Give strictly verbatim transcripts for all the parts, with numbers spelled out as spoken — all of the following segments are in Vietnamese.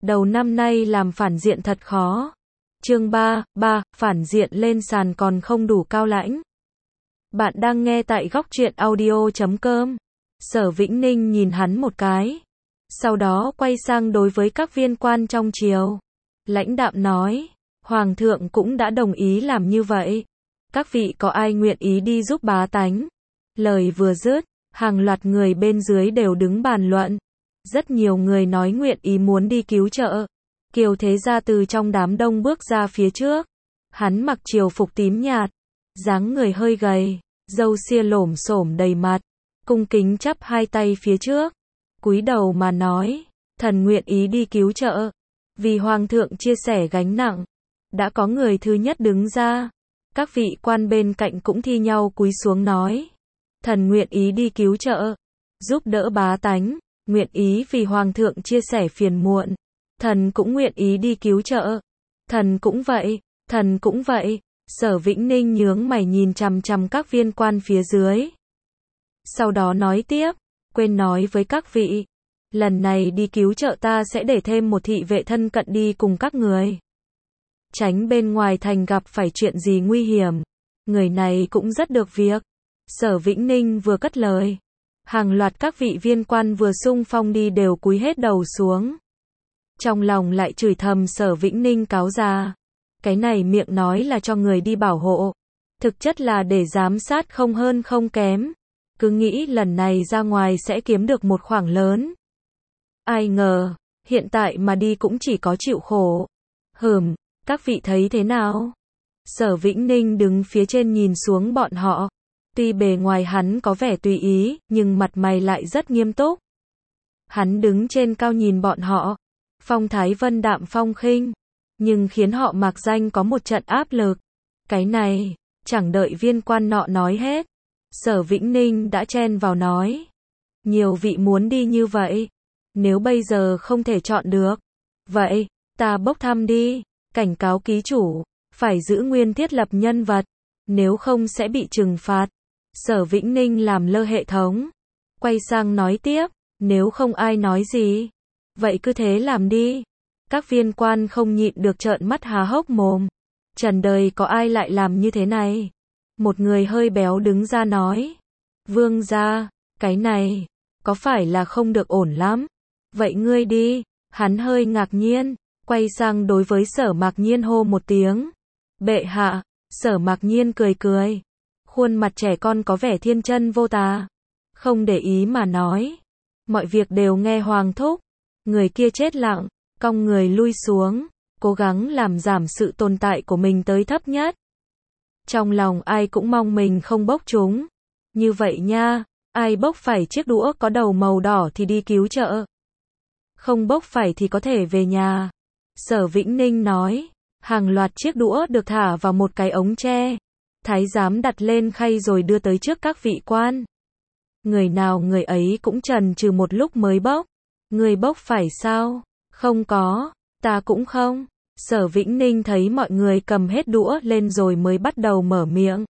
Đầu năm nay làm phản diện thật khó. Chương ba, ba, phản diện lên sàn còn không đủ cao lãnh. Bạn đang nghe tại góc truyện audio chấm com. Sở Vĩnh Ninh nhìn hắn một cái. Sau đó quay sang đối với các viên quan trong triều. Lãnh đạm nói, Hoàng thượng cũng đã đồng ý làm như vậy. Các vị có ai nguyện ý đi giúp bá tánh? Lời vừa dứt, hàng loạt người bên dưới đều đứng bàn luận. Rất nhiều người nói nguyện ý muốn đi cứu trợ. Kiều Thế Gia từ trong đám đông bước ra phía trước. Hắn mặc triều phục tím nhạt, dáng người hơi gầy, râu ria lổm xổm đầy mặt, cung kính chắp hai tay phía trước, cúi đầu mà nói, thần nguyện ý đi cứu trợ, vì hoàng thượng chia sẻ gánh nặng. Đã có người thứ nhất đứng ra, các vị quan bên cạnh cũng thi nhau cúi xuống nói, thần nguyện ý đi cứu trợ, giúp đỡ bá tánh, nguyện ý vì hoàng thượng chia sẻ phiền muộn. Thần cũng nguyện ý đi cứu trợ. Thần cũng vậy, thần cũng vậy. Sở Vĩnh Ninh nhướng mày nhìn chằm chằm các viên quan phía dưới. Sau đó nói tiếp, quên nói với các vị, lần này đi cứu trợ ta sẽ để thêm một thị vệ thân cận đi cùng các người. Tránh bên ngoài thành gặp phải chuyện gì nguy hiểm. Người này cũng rất được việc. Sở Vĩnh Ninh vừa cất lời, hàng loạt các vị viên quan vừa xung phong đi đều cúi hết đầu xuống. Trong lòng lại chửi thầm Sở Vĩnh Ninh cáo già. Cái này miệng nói là cho người đi bảo hộ, thực chất là để giám sát không hơn không kém. Cứ nghĩ lần này ra ngoài sẽ kiếm được một khoản lớn. Ai ngờ, hiện tại mà đi cũng chỉ có chịu khổ. Hừm, các vị thấy thế nào? Sở Vĩnh Ninh đứng phía trên nhìn xuống bọn họ. Tuy bề ngoài hắn có vẻ tùy ý, nhưng mặt mày lại rất nghiêm túc. Hắn đứng trên cao nhìn bọn họ. Phong thái vân đạm phong khinh, nhưng khiến họ mạc danh có một trận áp lực. Cái này, chẳng đợi viên quan nọ nói hết, Sở Vĩnh Ninh đã chen vào nói. Nhiều vị muốn đi như vậy, nếu bây giờ không thể chọn được, vậy, ta bốc thăm đi, cảnh cáo ký chủ, phải giữ nguyên thiết lập nhân vật, nếu không sẽ bị trừng phạt. Sở Vĩnh Ninh làm lơ hệ thống, quay sang nói tiếp, nếu không ai nói gì. Vậy cứ thế làm đi. Các viên quan không nhịn được trợn mắt há hốc mồm. Trần đời có ai lại làm như thế này? Một người hơi béo đứng ra nói. Vương gia, cái này, có phải là không được ổn lắm? Vậy ngươi đi. Hắn hơi ngạc nhiên, quay sang đối với Sở Mạc Nhiên hô một tiếng. Bệ hạ. Sở Mạc Nhiên cười cười. Khuôn mặt trẻ con có vẻ thiên chân vô tà. Không để ý mà nói. Mọi việc đều nghe hoàng thúc. Người kia chết lặng, cong người lui xuống, cố gắng làm giảm sự tồn tại của mình tới thấp nhất. Trong lòng ai cũng mong mình không bốc chúng. Như vậy nha, ai bốc phải chiếc đũa có đầu màu đỏ thì đi cứu trợ. Không bốc phải thì có thể về nhà. Sở Vĩnh Ninh nói, hàng loạt chiếc đũa được thả vào một cái ống tre. Thái giám đặt lên khay rồi đưa tới trước các vị quan. Người nào người ấy cũng chần chừ một lúc mới bốc. Người bốc phải sao? Không có, ta cũng không. Sở Vĩnh Ninh thấy mọi người cầm hết đũa lên rồi mới bắt đầu mở miệng.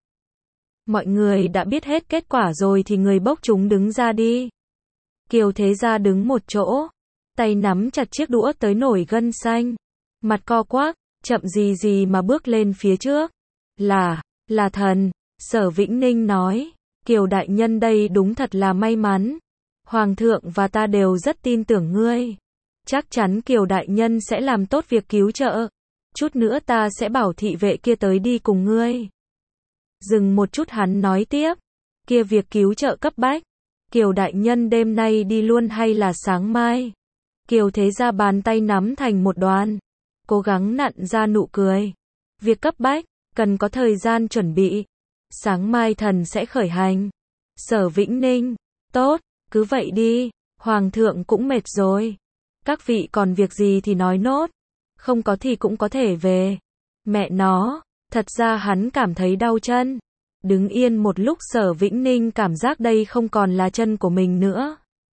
Mọi người đã biết hết kết quả rồi thì người bốc chúng đứng ra đi. Kiều Thế Gia đứng một chỗ, tay nắm chặt chiếc đũa tới nổi gân xanh, mặt co quắp, chậm gì gì mà bước lên phía trước. Là, là thần, Sở Vĩnh Ninh nói, Kiều đại nhân đây đúng thật là may mắn. Hoàng thượng và ta đều rất tin tưởng ngươi. Chắc chắn Kiều đại nhân sẽ làm tốt việc cứu trợ. Chút nữa ta sẽ bảo thị vệ kia tới đi cùng ngươi. Dừng một chút hắn nói tiếp. Kia việc cứu trợ cấp bách. Kiều đại nhân đêm nay đi luôn hay là sáng mai? Kiều Thế Gia bàn tay nắm thành một đoàn. Cố gắng nặn ra nụ cười. Việc cấp bách, cần có thời gian chuẩn bị. Sáng mai thần sẽ khởi hành. Sở Vĩnh Ninh. Tốt. Cứ vậy đi, hoàng thượng cũng mệt rồi. Các vị còn việc gì thì nói nốt, không có thì cũng có thể về. Mẹ nó, thật ra hắn cảm thấy đau chân. Đứng yên một lúc Sở Vĩnh Ninh cảm giác đây không còn là chân của mình nữa.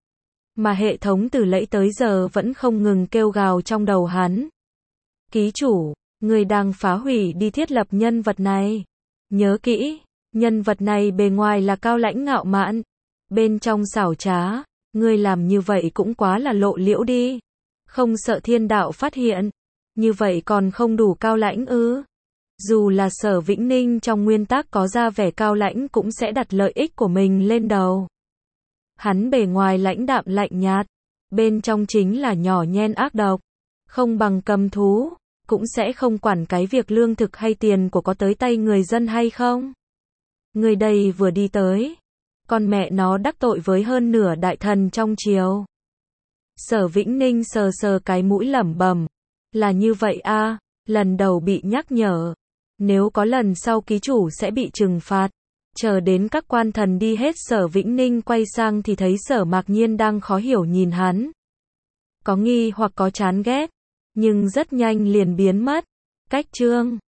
Mà hệ thống từ nãy tới giờ vẫn không ngừng kêu gào trong đầu hắn. Ký chủ, người đang phá hủy đi thiết lập nhân vật này. Nhớ kỹ, nhân vật này bề ngoài là cao lãnh ngạo mạn. Bên trong xảo trá, ngươi làm như vậy cũng quá là lộ liễu đi. Không sợ thiên đạo phát hiện. Như vậy còn không đủ cao lãnh ư? Dù là Sở Vĩnh Ninh trong nguyên tắc có ra vẻ cao lãnh cũng sẽ đặt lợi ích của mình lên đầu. Hắn bề ngoài lãnh đạm lạnh nhạt, bên trong chính là nhỏ nhen ác độc. Không bằng cầm thú, cũng sẽ không quản cái việc lương thực hay tiền của có tới tay người dân hay không. Người đây vừa đi tới, con mẹ nó đắc tội với hơn nửa đại thần trong triều. Sở Vĩnh Ninh sờ sờ cái mũi lẩm bẩm, là như vậy a, lần đầu bị nhắc nhở, nếu có lần sau ký chủ sẽ bị trừng phạt. Chờ đến các quan thần đi hết Sở Vĩnh Ninh quay sang thì thấy Sở Mạc Nhiên đang khó hiểu nhìn hắn. Có nghi hoặc có chán ghét, nhưng rất nhanh liền biến mất. Cách chương